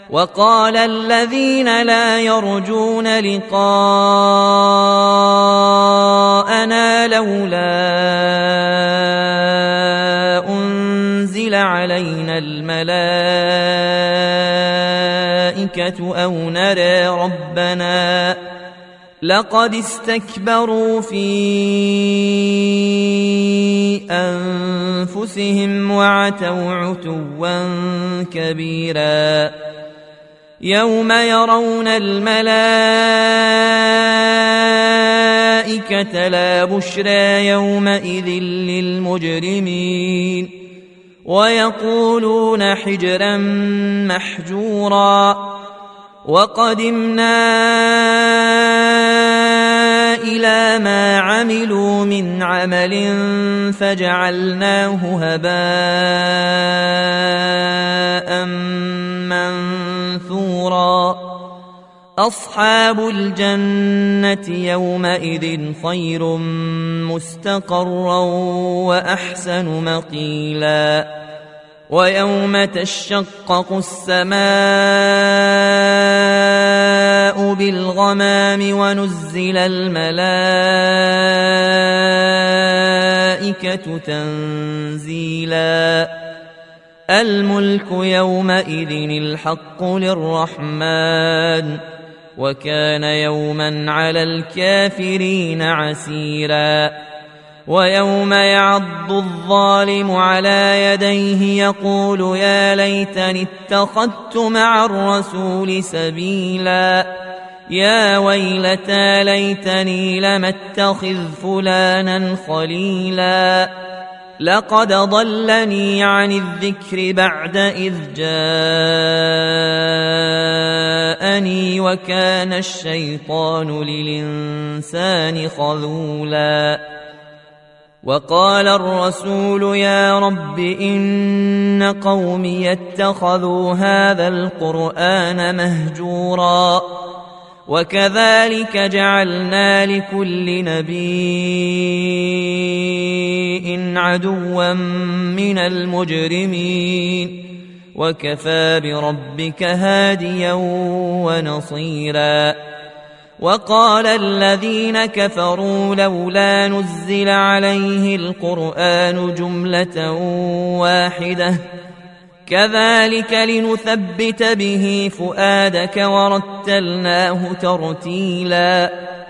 وقال الذين لا يرجون لقاءنا لولا أنزل علينا الملائكة أو نرى ربنا لقد استكبروا في أنفسهم وعتوا عتوا كبيرا يوم يرون الملائكة لا بشرى يومئذ للمجرمين ويقولون حجرا محجورا وقدمنا إلى ما عملوا من عمل فجعلناه هباء منثورا أصحاب الجنة يومئذ خير مستقرا وأحسن مقيلا ويوم تشقق السماء بالغمام ونزل الملائكة تنزيلا الملك يومئذ الحق للرحمن وكان يوما على الكافرين عسيرا ويوم يعض الظالم على يديه يقول يا ليتني اتخذت مع الرسول سبيلا يا ويلتى ليتني لم اتخذ فلانا خليلا لقد ضلني عن الذكر بعد إذ جاءني وكان الشيطان للإنسان خذولا وقال الرسول يا رب إن قومي اتخذوا هذا القرآن مهجورا وكذلك جعلنا لكل نبي عدوا من المجرمين وكفى بربك هاديا ونصيرا وقال الذين كفروا لولا نزل عليه القرآن جملة واحدة كذلك لنثبت به فؤادك ورتلناه ترتيلا